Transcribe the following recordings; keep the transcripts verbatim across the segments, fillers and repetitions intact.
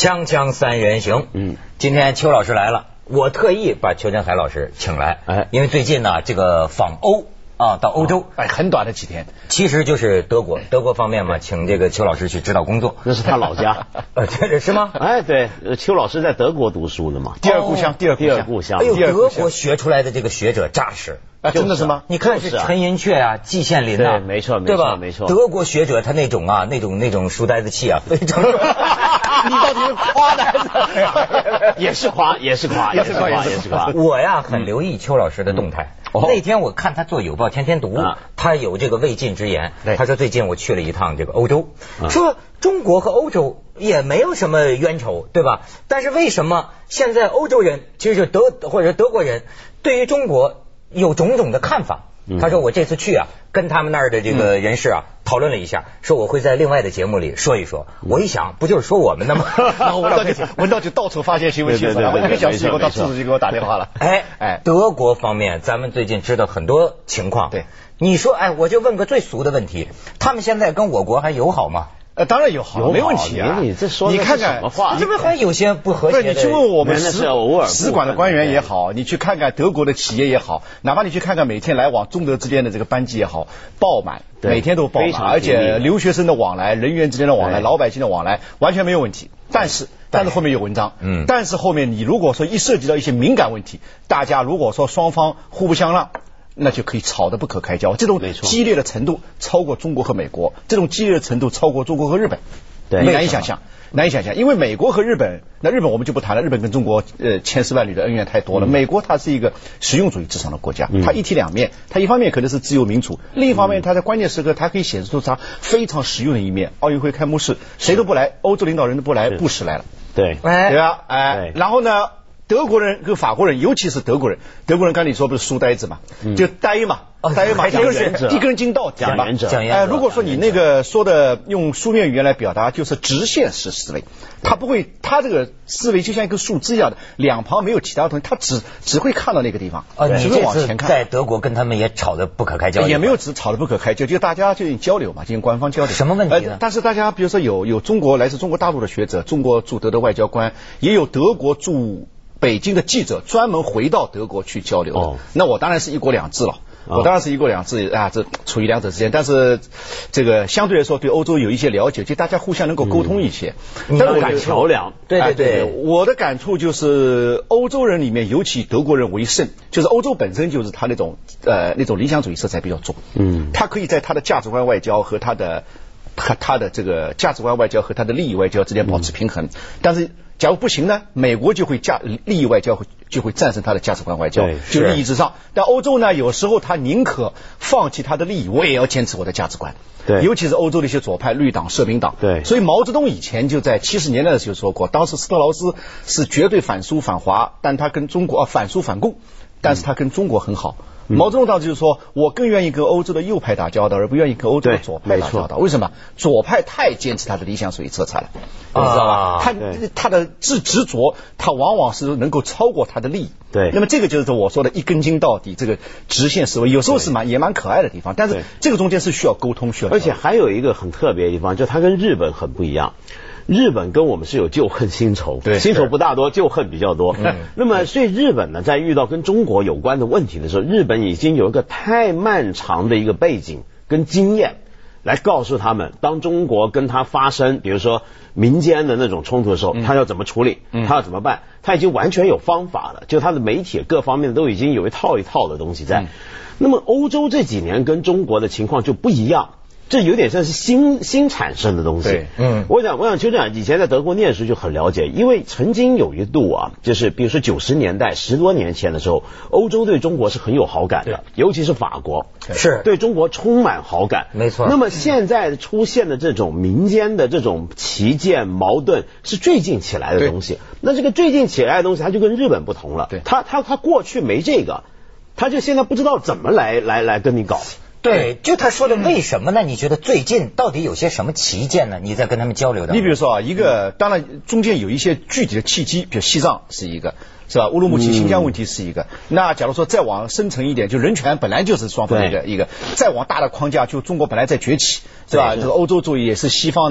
锵锵三人行，嗯，今天邱老师来了，我特意把邱振海老师请来，哎，因为最近呢，这个访欧啊，到欧洲， 哎，很短的几天， 其实就是德国，德国方面嘛，请这个邱老师去指导工作， 那是他老家， 呃，这是吗？ 哎，对，邱老师在德国读书的嘛， 第二故乡，第二第二故乡， 哎呦，德国学出来的这个学者扎实。 啊，真的是吗？ 你看是陈寅恪啊，季羡林啊， 对，没错， 对吧？ 没错， 德国学者他那种啊，那种那种书呆子气啊，非常。 你到底是夸的还是？ 也是夸，也是夸，也是夸，也是夸。 我呀很留意邱老师的动态。那天我看他做《有报天天读》，他有这个未尽之言。他说最近我去了一趟这个欧洲，说中国和欧洲也没有什么冤仇，对吧？但是为什么现在欧洲人，其实就德或者德国人，对于中国有种种的看法？他说我这次去啊，跟他们那儿的这个人士啊讨论了一下，说我会在另外的节目里说一说。我一想，不就是说我们的吗？ 然后文道就文道就到处发现新闻新闻，然后一个小时以后，他助理就给我打电话了。 哎哎，德国方面，咱们最近知道很多情况。对，你说，哎，我就问个最俗的问题，他们现在跟我国还友好吗？ 呃，当然友好，没问题啊。 你这说你看看什么话？ 这边好像有些不和谐的。 不是，你去问我们使偶尔使馆的官员也好，你去看看德国的企业也好，哪怕你去看看每天来往中德之间的这个班机也好，爆满，每天都爆满，而且留学生的往来、人员之间的往来、老百姓的往来完全没有问题。但是，但是后面有文章，嗯，但是后面你如果说一涉及到一些敏感问题，大家如果说双方互不相让，那就可以吵得不可开交。这种激烈的程度超过中国和美国，这种激烈的程度超过中国和日本。对，难以想象，难以想象，因为美国和日本，那日本我们就不谈了，日本跟中国呃千丝万缕的恩怨太多了。嗯、美国它是一个实用主义至上的国家，嗯、它一体两面，它一方面可能是自由民主，另一方面它在关键时刻它可以显示出它非常实用的一面。奥运会开幕式谁都不来，欧洲领导人都不来，布什来了， 对， 对吧？哎，然后呢？德国人跟法国人，尤其是德国人，德国人刚才你说不是书呆子嘛，嗯、就呆嘛，哦、呆嘛，就是一根筋到底嘛。 讲哎，如果说你那个说的用书面语言来表达，就是直线式思维，他不会，他这个思维就像一个树枝一样的，两旁没有其他东西，他只只会看到那个地方， 啊， 只会往前看。 在德国跟他们也吵得不可开交， 也没有只吵得不可开交，就大家就交流嘛，进行官方交流。 什么问题呢？ 呃、但是大家比如说有有中国来自中国大陆的学者，中国驻德的外交官，也有德国驻北京的记者专门回到德国去交流的，哦、那我当然是一国两制了，哦、我当然是一国两制啊，这处于两者之间。但是这个相对来说对欧洲有一些了解，就大家互相能够沟通一些。 嗯、但是我桥梁， 对对对，我的感触就是欧洲人里面，尤其德国人为甚，就是欧洲本身就是他那种呃那种理想主义色彩比较重，嗯，他可以在他的价值观外交和他的和他的这个价值观外交和他的利益外交之间保持平衡，嗯、但是。假如不行呢，美国就会价利益外交会就会战胜他的价值观外交，就利益至上。但欧洲呢，有时候他宁可放弃他的利益，我也要坚持我的价值观。对，尤其是欧洲的一些左派绿党、社民党。对，所以毛泽东以前就在七十年代的时候说过，当时斯特劳斯是绝对反苏反华，但他跟中国啊反苏反共，但是他跟中国很好。嗯、毛泽东当时就是说，我更愿意跟欧洲的右派打交道，而不愿意跟欧洲的左派打交道。为什么？左派太坚持他的理想主义色彩了，你知道吧？他他的执执着，他往往是能够超过他的利益。对，那么这个就是我说的一根筋到底，这个直线思维，有时候是蛮也蛮可爱的地方，但是这个中间是需要沟通，需要。 而且还有一个很特别的地方，就他跟日本很不一样。日本跟我们是有旧恨新仇，对，新仇不大多，旧恨比较多。嗯，那么所以日本呢，在遇到跟中国有关的问题的时候，日本已经有一个太漫长的一个背景跟经验，来告诉他们，当中国跟他发生，比如说民间的那种冲突的时候，他要怎么处理，嗯、他要怎么办，他已经完全有方法了，就他的媒体各方面都已经有一套一套的东西在。嗯、那么欧洲这几年跟中国的情况就不一样。这有点像是新新产生的东西。对，嗯，我想，我想邱长以前在德国念书就很了解，因为曾经有一度啊，就是比如说九十年代十多年前的时候，欧洲对中国是很有好感的，尤其是法国是对中国充满好感。没错。那么现在出现的这种民间的这种歧见矛盾，是最近起来的东西。那这个最近起来的东西，它就跟日本不同了。对，他他他过去没这个，他就现在不知道怎么来来来跟你搞。 对，就他说的为什么呢？你觉得最近到底有些什么旗舰呢？你在跟他们交流的。 你比如说啊，一个当然中间有一些具体的契机，比如西藏是一个，是吧？乌鲁木齐、新疆问题是一个。嗯、那假如说再往深层一点，就人权本来就是双方的一个一个，再往大的框架，就中国本来在崛起，是吧？这个欧洲主义也是西方的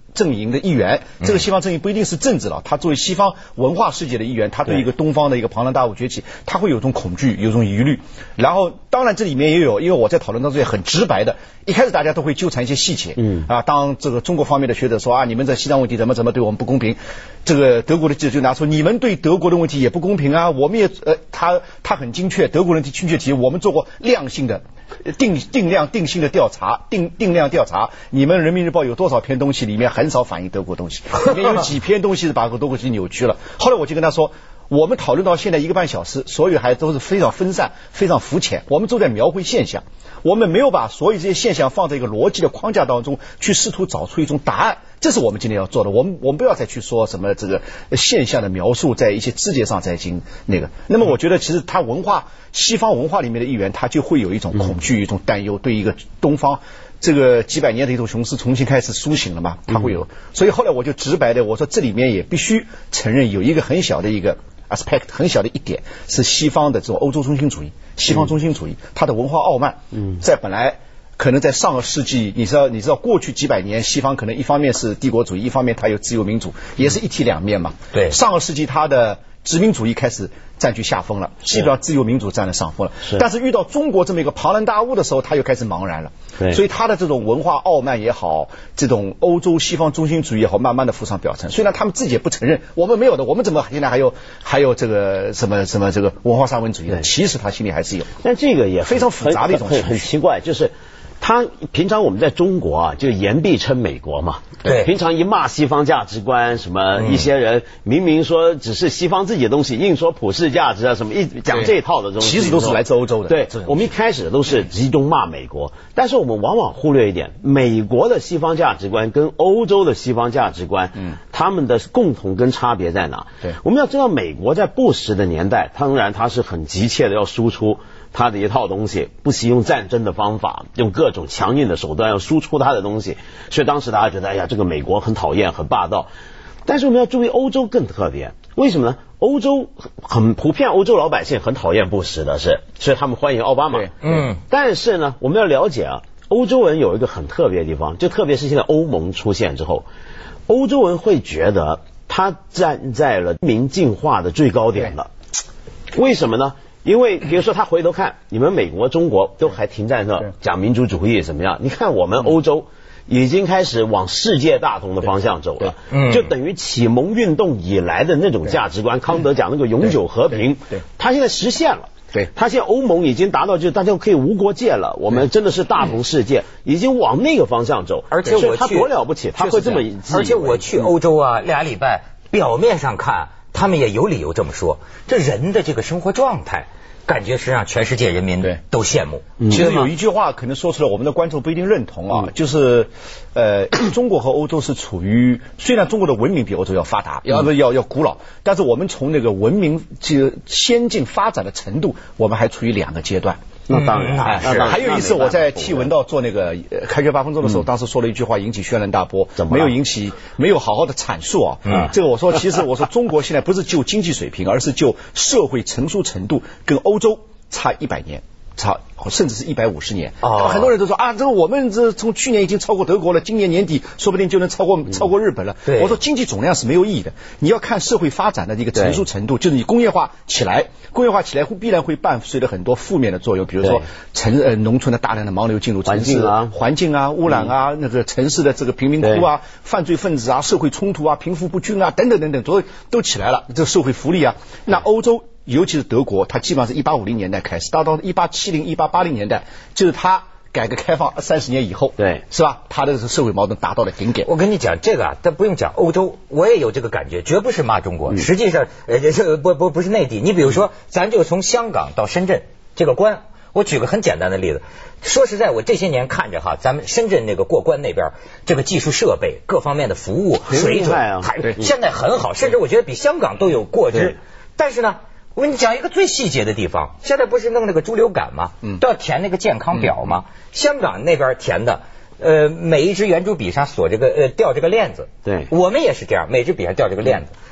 阵营的一员，这个西方阵营不一定是政治了，他作为西方文化世界的一员，他对一个东方的一个庞然大物崛起，他会有种恐惧，有种疑虑。然后当然这里面也有，因为我在讨论当中也很直白的，一开始大家都会纠缠一些细节，嗯啊，当这个中国方面的学者说啊，你们在西藏问题怎么怎么对我们不公平，这个德国的记者就拿出你们对德国的问题也不公平啊，我们也呃他他很精确，德国人提精确提，我们做过量性的定定量定性的调查，定定量调查，你们人民日报有多少篇东西里面很少反映德国东西，里面有几篇东西是把德国东西扭曲了。后来我就跟他说，我们讨论到现在一个半小时，所有还都是非常分散非常肤浅，我们都在描绘现象，我们没有把所有这些现象放在一个逻辑的框架当中去试图找出一种答案，这是我们今天要做的。我们我们不要再去说什么这个现象的描述在一些枝节上在进那个。那么我觉得其实他文化西方文化里面的一员，他就会有一种恐惧、一种担忧，对一个东方这个几百年的一头雄狮重新开始苏醒了嘛，他会有。所以后来我就直白的我说，这里面也必须承认有一个很小的一个aspect 很小的一点是西方的这种欧洲中心主义，西方中心主义，它的文化傲慢，在本来可能在上个世纪，你知道你知道过去几百年，西方可能一方面是帝国主义，一方面它有自由民主，也是一体两面嘛。 对， 上个世纪它的殖民主义开始占据下风了，基本上自由民主占了上风了。但是遇到中国这么一个庞然大物的时候，他又开始茫然了。所以他的这种文化傲慢也好，这种欧洲西方中心主义也好，慢慢的浮上表层。虽然他们自己也不承认，我们没有的，我们怎么现在还有还有这个什么什么这个文化沙文主义的？其实他心里还是有。 但这个也非常复杂的一种很很奇怪，就是他平常我们在中国啊，就言必称美国嘛。 对， 平常一骂西方价值观，什么一些人明明说只是西方自己的东西，硬说普世价值啊，什么一讲这一套的东西， 其实都是来自欧洲的。 对，我们一开始都是集中骂美国，但是我们往往忽略一点，美国的西方价值观跟欧洲的西方价值观，嗯，他们的共同跟差别在哪？ 对， 我们要知道，美国在布什的年代，当然他是很急切的要输出他的一套东西，不惜用战争的方法，用各种强硬的手段要输出他的东西，所以当时大家觉得，哎呀，这个美国很讨厌，很霸道。但是我们要注意，欧洲更特别，为什么呢？欧洲很普遍，欧洲老百姓很讨厌布什的是，所以他们欢迎奥巴马。嗯，但是呢，我们要了解啊，欧洲人有一个很特别的地方，就特别是现在欧盟出现之后，欧洲人会觉得他站在了文明进化的最高点了。为什么呢？因为比如说他回头看，你们美国、中国都还停在那讲民主主义怎么样？你看我们欧洲已经开始往世界大同的方向走了，就等于启蒙运动以来的那种价值观，康德讲那个永久和平，他现在实现了。 对， 他现在欧盟已经达到就大家可以无国界了，我们真的是大同世界，已经往那个方向走。 而且我他多了不起，他会这么。 而且我去欧洲啊，俩礼拜，表面上看他们也有理由这么说，这人的这个生活状态，感觉是让全世界人民都羡慕。 其实有一句话可能说出来，我们的观众不一定认同啊，就是呃，中国和欧洲是处于，虽然中国的文明比欧洲要发达，要要要古老，但是我们从那个文明这先进发展的程度，我们还处于两个阶段。 那当然， 哎，是。还有一次我在替文道做那个开学八分钟的时候，当时说了一句话引起轩然大波，没有引起，没有好好的阐述啊。嗯，这个我说，其实我说中国现在不是就经济水平，而是就社会成熟程度跟欧洲差一百年。差甚至是一百五十年，哦，很多人都说啊，这个我们这从去年已经超过德国了，今年年底说不定就能超过超过日本了。我说经济总量是没有意义的，你要看社会发展的一个成熟程度，就是你工业化起来，工业化起来会必然会伴随着很多负面的作用，比如说城呃农村的大量的盲流进入城市，啊，环境啊，污染啊，那个城市的这个贫民窟啊，犯罪分子啊，社会冲突啊，贫富不均啊，等等等等，都都起来了，这社会福利啊，那欧洲。尤其是德国，它基本上是一八五零年代开始，到到一八七零、一八八零年代，就是它改革开放三十年以后， 对， 是吧？它的社会矛盾达到了顶点。 我跟你讲这个啊，但不用讲欧洲，我也有这个感觉，绝不是骂中国。嗯、实际上，呃，这不不不是内地。你比如说，咱就从香港到深圳这个关，我举个很简单的例子。说实在，我这些年看着哈，咱们深圳那个过关那边，这个技术设备各方面的服务水准，还现在很好，甚至我觉得比香港都有过之。但是呢。我跟你讲一个最细节的地方，现在不是弄那个猪流感吗？嗯，都要填那个健康表吗？嗯、香港那边填的，呃，每一只圆珠笔上锁这个呃吊这个链子。 对， 我们也是这样，每支笔上吊这个链子。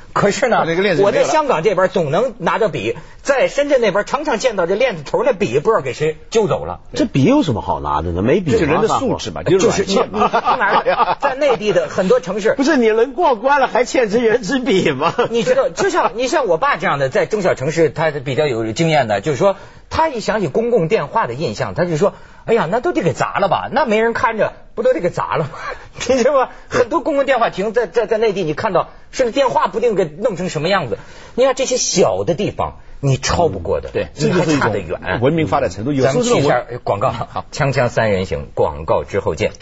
可是呢，我在香港这边总能拿着笔，在深圳那边常常见到这链子头那笔不知道给谁揪走了。 这笔有什么好拿的呢？没笔， 这人的素质嘛， 就是你你哪在内地的很多城市， 不是你人过关了还欠支原子笔吗？ 你知道，就像你像我爸这样的，在中小城市他比较有经验的，就是说他一想起公共电话的印象，他就说，哎呀，那都得给砸了吧，那没人看着，不都得给砸了吗？你知道吗？很多公共电话亭在在在内地，你看到甚至电话不定给弄成什么样子。你看这些小的地方，你超不过的， 嗯、对， 你还差得远。 文明发展程度有。 咱们去一下广告，好，锵锵三人行，广告之后见。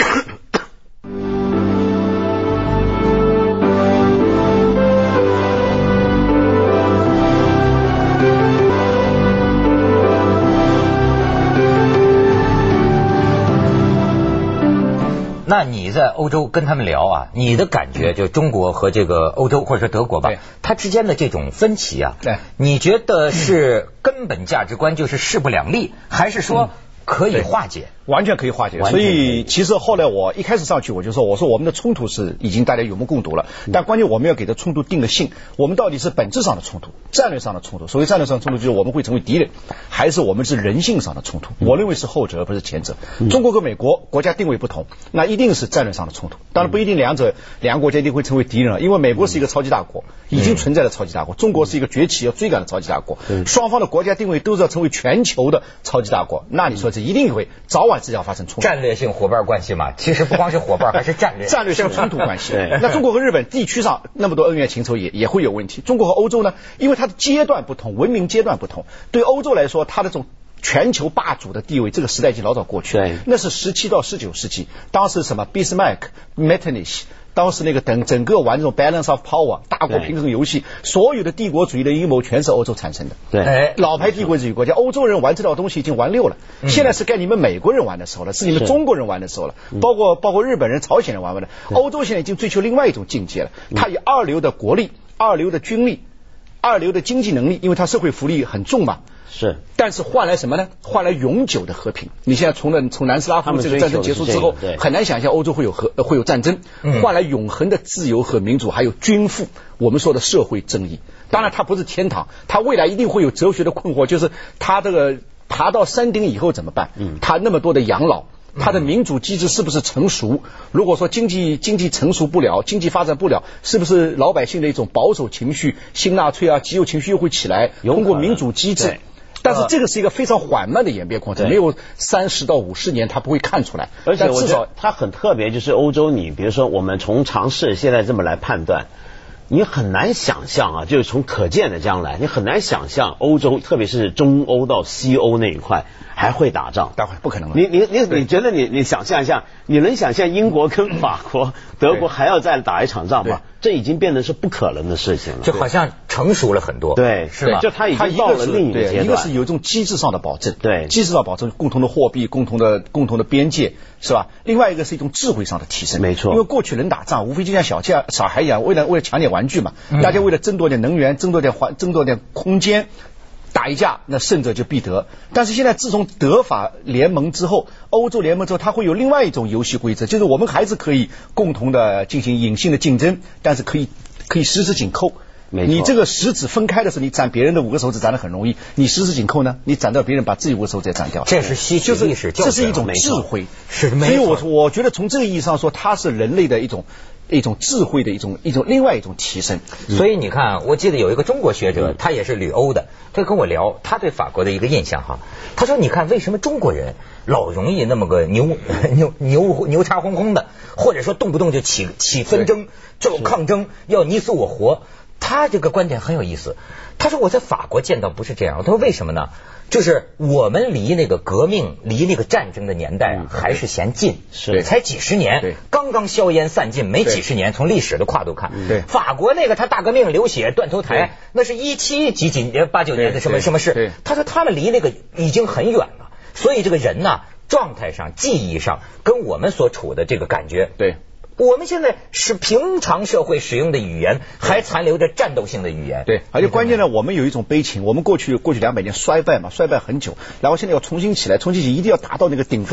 那你在欧洲跟他们聊啊，你的感觉就中国和这个欧洲或者说德国吧，它之间的这种分歧啊， 对， 你觉得是根本价值观就是势不两立，还是说可以化解？ 完全可以化解。所以其实后来我一开始上去我就说，我说我们的冲突是已经大家有目共睹了，但关键我们要给这冲突定个性，我们到底是本质上的冲突，战略上的冲突。所谓战略上的冲突就是我们会成为敌人，还是我们是人性上的冲突？我认为是后者而不是前者。中国和美国国家定位不同，那一定是战略上的冲突。当然不一定两者两个国家一定会成为敌人了，因为美国是一个超级大国，已经存在的超级大国，中国是一个崛起要追赶的超级大国，双方的国家定位都是要成为全球的超级大国，那你说这一定会早晚是要发生冲突。 战略性伙伴关系嘛，其实不光是伙伴，还是战略战略性冲突关系。那中国和日本地区上那么多恩怨情仇也也会有问题。中国和欧洲呢，因为它的阶段不同，文明阶段不同，对欧洲来说，它的这种全球霸主的地位，这个时代已经老早过去了。那是十七到十九世纪，当时什么俾斯麦克、Metternich。当时那个等整个玩这种 balance of power 大国平衡游戏，所有的帝国主义的阴谋全是欧洲产生的。 对， 老牌帝国主义国家，欧洲人玩这套东西已经玩溜了，嗯、现在是该你们美国人玩的时候了，是你们中国人玩的时候了，包括包括日本人、朝鲜人玩玩的。欧洲现在已经追求另外一种境界了，它以二流的国力、二流的军力、二流的经济能力，因为它社会福利很重嘛。 是， 但是换来什么呢？换来永久的和平。你现在从了从南斯拉夫这个战争结束之后，很难想象欧洲会有和会有战争，换来永恒的自由和民主，还有均富。我们说的社会正义，当然它不是天堂，它未来一定会有哲学的困惑，就是它这个爬到山顶以后怎么办？嗯，它那么多的养老。它的民主机制是不是成熟？如果说经济经济成熟不了，经济发展不了，是不是老百姓的一种保守情绪、新纳粹啊、极右情绪又会起来？通过民主机制。但是这个是一个非常缓慢的演变过程，没有三十到五十年，它不会看出来。 而且至少它很特别，就是欧洲，你比如说我们从常识现在这么来判断，你很难想象啊，就是从可见的将来，你很难想象欧洲，特别是中欧到西欧那一块还会打仗， 待会不可能了。 你你你你觉得你你想象一下，你能想象英国跟法国、德国还要再打一场仗吗？这已经变得是不可能的事情了， 就好像成熟了很多。 对， 是吧？ 就它已经到了另一个阶段。 一个是有一种机制上的保证， 对， 机制上保证共同的货币、共同的共同的边界，是吧？另外一个是一种智慧上的提升， 没错。 因为过去人打仗，无非就像小家小孩一样，为了为了抢点玩具嘛，嗯、大家为了争夺点能源、争夺点环、争夺点空间。打一架，那胜者就必得。但是现在自从德法联盟之后，欧洲联盟之后，它会有另外一种游戏规则，就是我们还是可以共同的进行隐性的竞争，但是可以可以十指紧扣。你这个十指分开的时候，你斩别人的五个手指斩得很容易，你十指紧扣呢，你斩到别人把自己五个手指也斩掉。 这是吸取历史教训， 这是一种智慧。 是， 所以我我觉得从这个意义上说，它是人类的一种。一种智慧的一种一种另外一种提升。 所以你看，我记得有一个中国学者，他也是旅欧的，他跟我聊他对法国的一个印象哈。他说：“你看，为什么中国人老容易那么个牛牛牛牛叉哄哄的，或者说动不动就起起纷争，就抗争，要你死我活？”他这个观点很有意思。他说：“我在法国见到不是这样。”他说：“为什么呢？就是我们离那个革命、离那个战争的年代啊，还是嫌近， 是才几十年，刚刚硝烟散尽，没几十年。从历史的跨度看， 对法国那个他大革命流血断头台，那是一七几几年、八九年的什么什么事。他说他们离那个已经很远了，所以这个人呢，状态上、记忆上，跟我们所处的这个感觉， 对。” 我们现在是平常社会使用的语言，还残留着战斗性的语言。 对，而且关键呢，我们有一种悲情，我们过去过去两百年衰败嘛，衰败很久，然后现在要重新起来，重新起来一定要达到那个顶峰，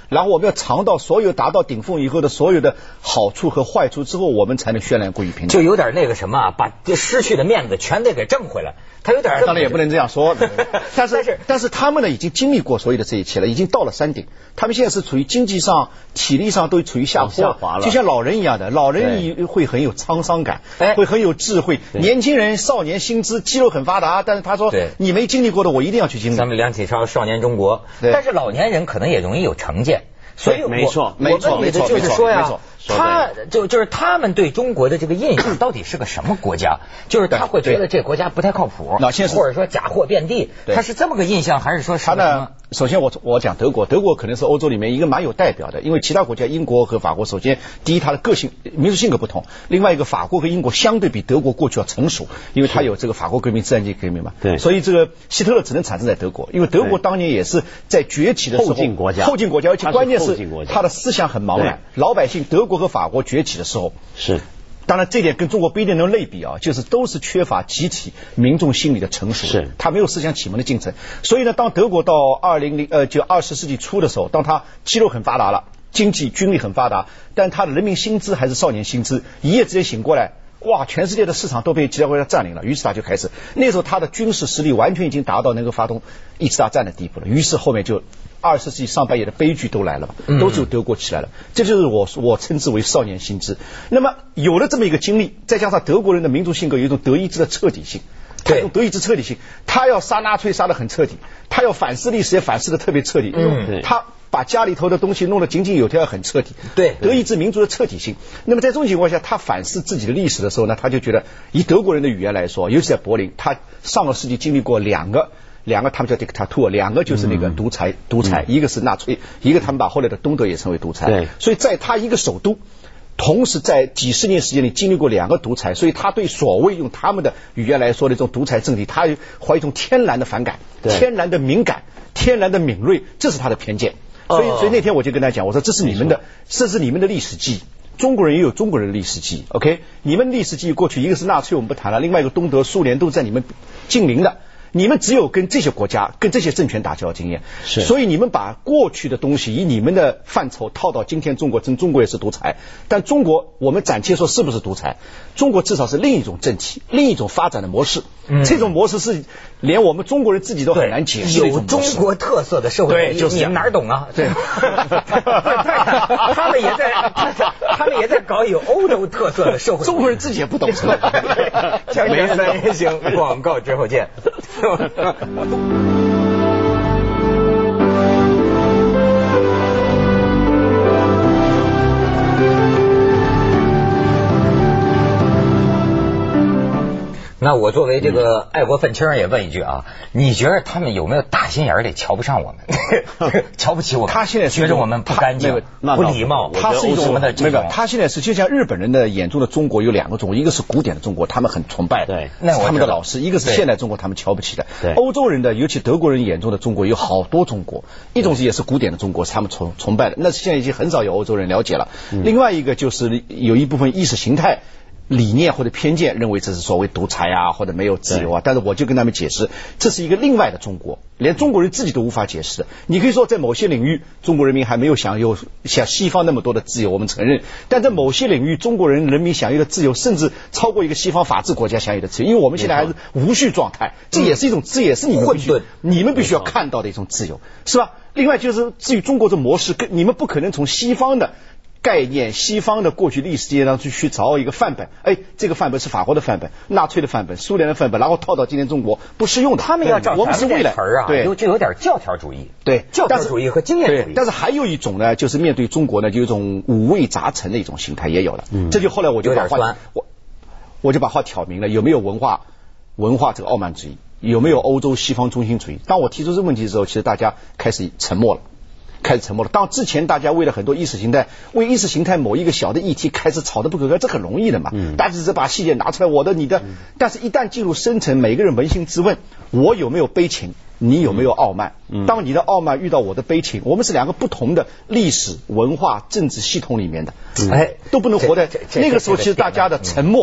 然后我们要尝到所有达到顶峰以后的所有的好处和坏处之后，我们才能渲染过于平等。 就有点那个什么啊，把失去的面子全得给挣回来。他有点， 当然也不能这样说，但是但是他们呢已经经历过所有的这一切了，已经到了山顶。他们现在是处于经济上、体力上都处于下坡， 滑了， 就像老人一样的，老人会很有沧桑感，会很有智慧。年轻人少年心智，肌肉很发达，但是他说你没经历过的，我一定要去经历。 咱们梁启超少年中国，但是老年人可能也容易有成见，所以没错没错没错，就是说呀。他就就是他们对中国的这个印象到底是个什么国家？就是他会觉得这国家不太靠谱，或者说假货遍地，他是这么个印象，还是说他呢？首先我我讲德国，德国可能是欧洲里面一个蛮有代表的，因为其他国家英国和法国，首先第一它的个性民族性格不同，另外一个法国和英国相对比德国过去要成熟，因为它有这个法国革命、自然界革命嘛， 对， 所以这个希特勒只能产生在德国，因为德国当年也是在崛起的时候， 后进国家， 后进国家，而且关键是他的思想很茫然，老百姓德国和法国崛起的时候是。 当然，这点跟中国不一定能类比啊，就是都是缺乏集体民众心理的成熟， 是， 他没有思想启蒙的进程。所以呢，当德国到二零零呃就二十世纪初的时候，当他肌肉很发达了，经济军力很发达，但他的人民心智还是少年心智，一夜之间醒过来，哇，全世界的市场都被其他国家占领了，于是他就开始，那时候他的军事实力完全已经达到能够发动一次大战的地步了，于是后面就。二十世纪上半叶的悲剧都来了，都是由德国起来了，这就是我我称之为少年心智。那么有了这么一个经历，再加上德国人的民族性格有一种德意志的彻底性，他有德意志彻底性，他要杀纳粹杀得很彻底，他要反思历史也反思得特别彻底，嗯，他把家里头的东西弄得井井有条很彻底， 对， 德意志民族的彻底性。那么在这种情况下，他反思自己的历史的时候呢，他就觉得以德国人的语言来说，尤其在柏林，他上个世纪经历过两个。两个他们叫 dictator， 两个就是那个独裁，嗯、独裁，一个是纳粹，一个他们把后来的东德也称为独裁。 对， 所以在他一个首都，同时在几十年时间里经历过两个独裁，所以他对所谓用他们的语言来说的这种独裁政体，他怀一种天然的反感，天然的敏感，天然的敏锐，这是他的偏见。所以，所以那天我就跟他讲，我说这是你们的，这是你们的历史记忆。中国人也有中国人的历史记忆 ，OK？ 你们历史记忆过去一个是纳粹，我们不谈了，另外一个东德、苏联都在你们近邻的。你们只有跟这些国家、跟这些政权打交道经验， 是， 所以你们把过去的东西以你们的范畴套到今天中国，真中国也是独裁，但中国我们暂且说是不是独裁？中国至少是另一种政体，另一种发展的模式。嗯，这种模式是连我们中国人自己都很难解释的一种模式。 有中国特色的社会， 对，就是你们哪儿懂啊？ 对， 他们也在，他们也在搞有欧洲特色的社会。 中国人自己也不懂，是吧？ 锵锵三人行，广告之后见。那我作为这个爱国愤青也问一句啊，你觉得他们有没有大心眼里瞧不上我们，瞧不起我们？ 他现在觉得我们不干净、不礼貌， 他是一种什么的这种。 他现在是就像日本人的眼中的中国有两个中国，一个是古典的中国，他们很崇拜的， 对， 那他们的老师；一个是现代中国，他们瞧不起的。 对， 欧洲人的，尤其德国人眼中的中国有好多中国，一种是也是古典的中国，是他们崇崇拜的，那是现在已经很少有欧洲人了解了。嗯、另外一个就是有一部分意识形态。理念或者偏见认为这是所谓独裁啊，或者没有自由啊，但是我就跟他们解释，这是一个另外的中国，连中国人自己都无法解释的。你可以说在某些领域，中国人民还没有享有像西方那么多的自由，我们承认，但在某些领域，中国人人民享有的自由，甚至超过一个西方法治国家享有的自由，因为我们现在还是无序状态，这也是一种，这也是你们必须你们必须要看到的一种自由，是吧？另外就是至于中国这模式，跟你们不可能从西方的概念，西方的过去历史阶段去去找一个范本，哎，这个范本是法国的范本、纳粹的范本、苏联的范本，然后套到今天中国不适用的。 他们要照我们是未来词儿啊，对，就有点教条主义， 对， 教条主义和经验主义。 但是还有一种呢，就是面对中国呢，就有一种五味杂陈的一种心态也有了。嗯，这就后来我就把话我我就把话挑明了，有没有文化文化这个傲慢主义，有没有欧洲西方中心主义？当我提出这个问题的时候，其实大家开始沉默了。开始沉默了。当之前大家为了很多意识形态，为意识形态某一个小的议题开始吵得不可开，这很容易的嘛。嗯，大家只是把细节拿出来，我的你的，嗯、但是一旦进入深层，每个人扪心自问，我有没有悲情？你有没有傲慢？嗯、当你的傲慢遇到我的悲情，我们是两个不同的历史、文化、政治系统里面的，嗯、哎，都不能活在那个时候。其实大家的沉默。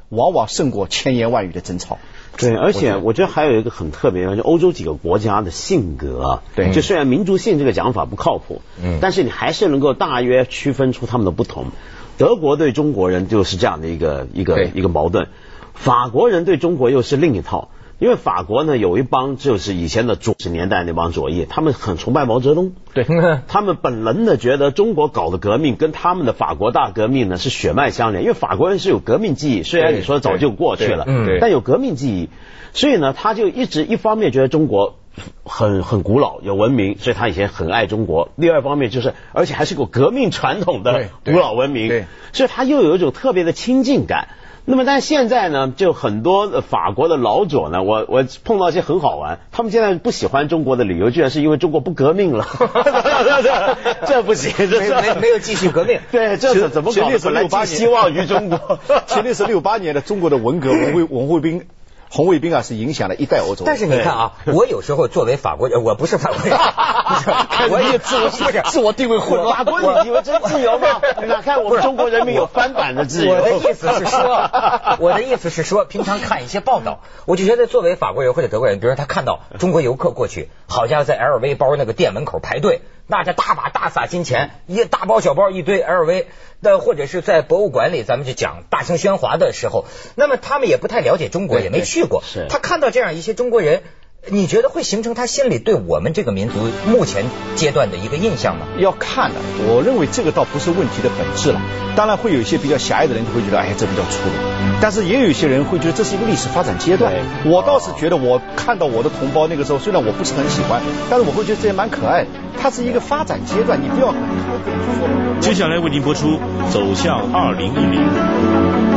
往往胜过千言万语的争吵。 对，而且我觉得还有一个很特别的，就欧洲几个国家的性格， 对， 就虽然民族性这个讲法不靠谱，嗯，但是你还是能够大约区分出他们的不同。德国对中国人就是这样的一个一个一个矛盾，法国人对中国又是另一套。因为法国呢有一帮就是以前的左十年代那帮左翼，他们很崇拜毛泽东， 对， 他们本能的觉得中国搞的革命跟他们的法国大革命呢是血脉相连，因为法国人是有革命记忆，虽然你说早就过去了，但有革命记忆，所以呢他就一直一方面觉得中国很很古老有文明，所以他以前很爱中国，第二方面就是而且还是个革命传统的古老文明，所以他又有一种特别的亲近感。那么但现在呢就很多法国的老左呢，我我碰到一些很好玩，他们现在不喜欢中国的理由居然是因为中国不革命了这不行，这没没没有继续革命对，这怎么搞的，本来寄希望于中国前历是六八年的中国的文革，文卫文卫兵红卫兵啊是影响了一代欧洲。 但是你看啊，我有时候作为法国人，我不是法国人， 我也自我不是自我定位混乱。法国你以为真自由吗？哪看我们中国人民有翻版的自由。 我的意思是说，我的意思是说，平常看一些报道，我就觉得作为法国人或者德国人，比如说他看到中国游客过去，好家伙在 L V 包那个店门口排队，那这大把大撒金钱，一大包小包一堆 L V 的，或者是在博物馆里咱们就讲大声喧哗的时候，那么他们也不太了解中国，也没去过，他看到这样一些中国人，你觉得会形成他心里对我们这个民族目前阶段的一个印象吗？ 要看的，我认为这个倒不是问题的本质了。当然会有一些比较狭隘的人就会觉得，哎，这比较粗鲁。但是也有一些人会觉得这是一个历史发展阶段。我倒是觉得，我看到我的同胞那个时候，虽然我不是很喜欢，但是我会觉得这也蛮可爱的。它是一个发展阶段，你不要很苛刻的去说。 接下来为您播出《走向二零一零》。